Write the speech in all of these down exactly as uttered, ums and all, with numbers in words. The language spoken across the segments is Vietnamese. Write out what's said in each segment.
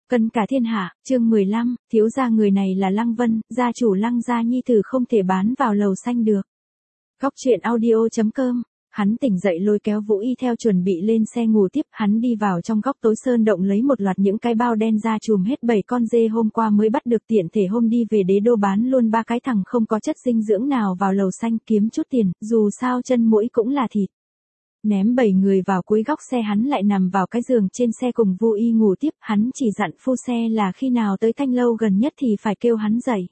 Cân cả thiên hạ, chương mười lăm, thiếu gia người này là Lăng Vân, gia chủ Lăng gia nhi tử không thể bán vào lầu xanh được. Góc truyện audio chấm com. Hắn tỉnh dậy lôi kéo Vũ Y theo chuẩn bị lên xe ngủ tiếp, hắn đi vào trong góc tối sơn động lấy một loạt những cái bao đen ra chùm hết bảy con dê hôm qua mới bắt được, tiện thể hôm đi về đế đô bán luôn ba cái thằng không có chất dinh dưỡng nào vào lầu xanh kiếm chút tiền, dù sao chân mũi cũng là thịt. Ném bảy người vào cuối góc xe, hắn lại nằm vào cái giường trên xe cùng Vu Y ngủ tiếp, hắn chỉ dặn phu xe là khi nào tới Thanh Lâu gần nhất thì phải kêu hắn dậy.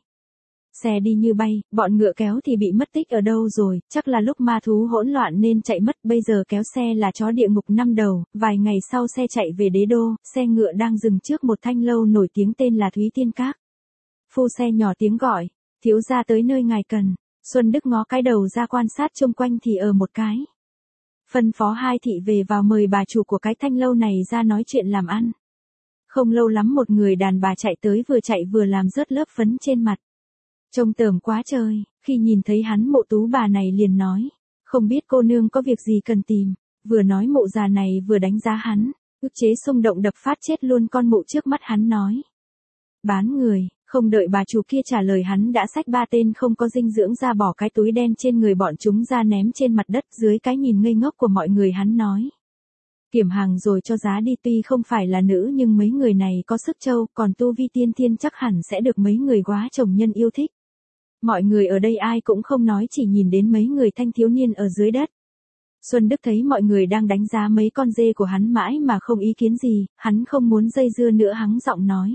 Xe đi như bay, bọn ngựa kéo thì bị mất tích ở đâu rồi, chắc là lúc ma thú hỗn loạn nên chạy mất, bây giờ kéo xe là chó địa ngục năm đầu, vài ngày sau xe chạy về đế đô, xe ngựa đang dừng trước một Thanh Lâu nổi tiếng tên là Thúy Tiên Các. Phu xe nhỏ tiếng gọi, thiếu gia tới nơi ngài cần. Xuân Đức ngó cái đầu ra quan sát chung quanh thì ở một cái. Phân phó hai thị về vào mời bà chủ của cái Thanh Lâu này ra nói chuyện làm ăn. Không lâu lắm một người đàn bà chạy tới, vừa chạy vừa làm rớt lớp phấn trên mặt. Trông tởm quá trời, khi nhìn thấy hắn mụ tú bà này liền nói, không biết cô nương có việc gì cần tìm, vừa nói mụ già này vừa đánh giá hắn, ức chế xung động đập phát chết luôn con mụ trước mắt hắn nói. Bán người, không đợi bà chủ kia trả lời hắn đã xách ba tên không có dinh dưỡng ra bỏ cái túi đen trên người bọn chúng ra ném trên mặt đất, dưới cái nhìn ngây ngốc của mọi người hắn nói. Kiểm hàng rồi cho giá đi, tuy không phải là nữ nhưng mấy người này có sức trâu, còn tu vi tiên thiên chắc hẳn sẽ được mấy người quá chồng nhân yêu thích. Mọi người ở đây ai cũng không nói, chỉ nhìn đến mấy người thanh thiếu niên ở dưới đất. Xuân Đức thấy mọi người đang đánh giá mấy con dê của hắn mãi mà không ý kiến gì, hắn không muốn dây dưa nữa, hắn giọng nói.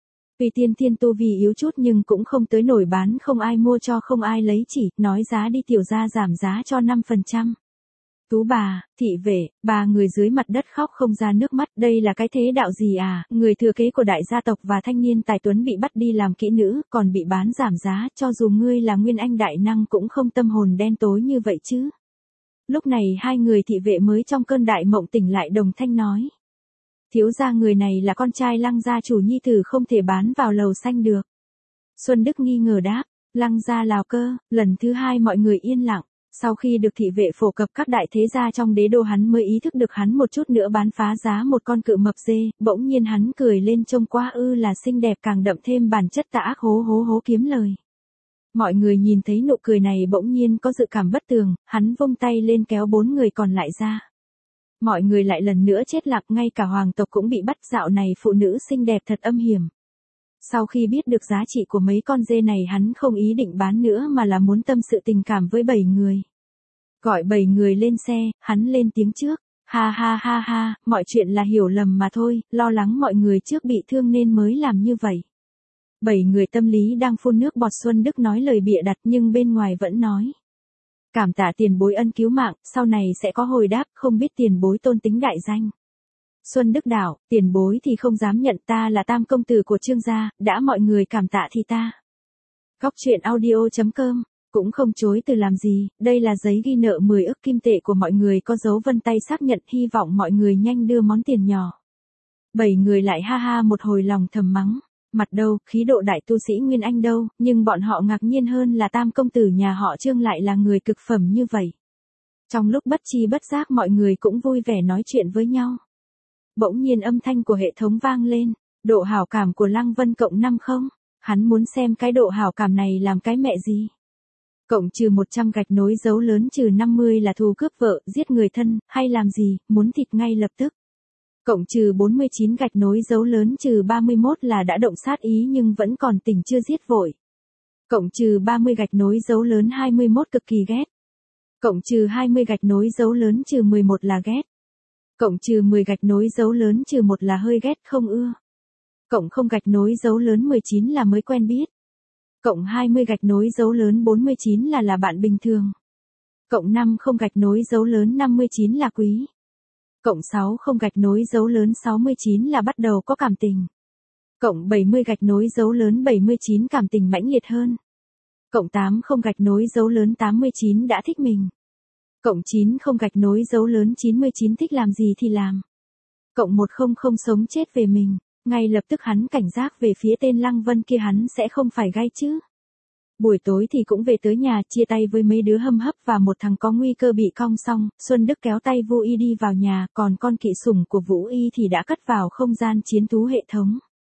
Vì tiên thiên tu vi yếu chút nhưng cũng không tới nổi bán không ai mua cho không ai lấy, chỉ nói giá đi, tiểu gia giảm giá cho năm phần trăm. Tú bà, thị vệ, ba người dưới mặt đất khóc không ra nước mắt, đây là cái thế đạo gì à, người thừa kế của đại gia tộc và thanh niên tài tuấn bị bắt đi làm kỹ nữ, còn bị bán giảm giá, cho dù ngươi là nguyên anh đại năng cũng không tâm hồn đen tối như vậy chứ. Lúc này hai người thị vệ mới trong cơn đại mộng tỉnh lại, đồng thanh nói. Thiếu gia người này là con trai Lăng gia chủ nhi tử không thể bán vào lầu xanh được. Xuân Đức nghi ngờ đáp, Lăng gia lào cơ, lần thứ hai mọi người yên lặng. Sau khi được thị vệ phổ cập các đại thế gia trong đế đô, hắn mới ý thức được hắn một chút nữa bán phá giá một con cự mập dê, bỗng nhiên hắn cười lên, trông quá ư là xinh đẹp, càng đậm thêm bản chất tà ác, hố hố hố kiếm lời. Mọi người nhìn thấy nụ cười này bỗng nhiên có dự cảm bất tường, hắn vung tay lên kéo bốn người còn lại ra. Mọi người lại lần nữa chết lặng, ngay cả hoàng tộc cũng bị bắt, dạo này phụ nữ xinh đẹp thật âm hiểm. Sau khi biết được giá trị của mấy con dê này, hắn không ý định bán nữa mà là muốn tâm sự tình cảm với bảy người. Gọi bảy người lên xe, hắn lên tiếng trước. Ha ha ha ha, mọi chuyện là hiểu lầm mà thôi, lo lắng mọi người trước bị thương nên mới làm như vậy. Bảy người tâm lý đang phun nước bọt, Xuân Đức nói lời bịa đặt nhưng bên ngoài vẫn nói. Cảm tạ tiền bối ân cứu mạng, sau này sẽ có hồi đáp, không biết tiền bối tôn tính đại danh. Xuân Đức đạo, tiền bối thì không dám nhận, ta là tam công tử của Trương gia, đã mọi người cảm tạ thì ta. Góc truyện audio chấm com, cũng không chối từ làm gì, đây là giấy ghi nợ mười ức kim tệ của mọi người, có dấu vân tay xác nhận, hy vọng mọi người nhanh đưa món tiền nhỏ. Bảy người lại ha ha một hồi lòng thầm mắng, mặt đâu, khí độ đại tu sĩ Nguyên Anh đâu, nhưng bọn họ ngạc nhiên hơn là tam công tử nhà họ Trương lại là người cực phẩm như vậy. Trong lúc bất chi bất giác mọi người cũng vui vẻ nói chuyện với nhau. Bỗng nhiên âm thanh của hệ thống vang lên, độ hảo cảm của Lăng Vân cộng năm không, hắn muốn xem cái độ hảo cảm này làm cái mẹ gì. Cộng trừ một trăm gạch nối dấu lớn trừ năm mươi là thù cướp vợ, giết người thân, hay làm gì, muốn thịt ngay lập tức. Cộng trừ bốn mươi chín gạch nối dấu lớn trừ ba mươi mốt là đã động sát ý nhưng vẫn còn tình chưa giết vội. Cộng trừ ba mươi gạch nối dấu lớn hai mươi mốt cực kỳ ghét. Cộng trừ hai mươi gạch nối dấu lớn trừ mười một là ghét. Cộng trừ mười gạch nối dấu lớn trừ một là hơi ghét không ưa. Cộng không gạch nối dấu lớn mười chín là mới quen biết. Cộng hai mươi gạch nối dấu lớn bốn mươi chín là là bạn bình thường. Cộng năm không gạch nối dấu lớn năm mươi chín là quý. Cộng sáu không gạch nối dấu lớn sáu mươi chín là bắt đầu có cảm tình. Cộng bảy mươi gạch nối dấu lớn bảy mươi chín cảm tình mãnh liệt hơn. Cộng tám không gạch nối dấu lớn tám mươi chín đã thích mình. Cộng chín không gạch nối dấu lớn chín mươi chín thích làm gì thì làm. Cộng một không không sống chết về mình, ngay lập tức hắn cảnh giác về phía tên Lăng Vân kia, hắn sẽ không phải gay chứ. Buổi tối thì cũng về tới nhà, chia tay với mấy đứa hâm hấp và một thằng có nguy cơ bị cong xong, Xuân Đức kéo tay Vu Y đi vào nhà, còn con kỵ sủng của Vũ Y thì đã cất vào không gian chiến thú hệ thống.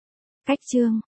Cách chương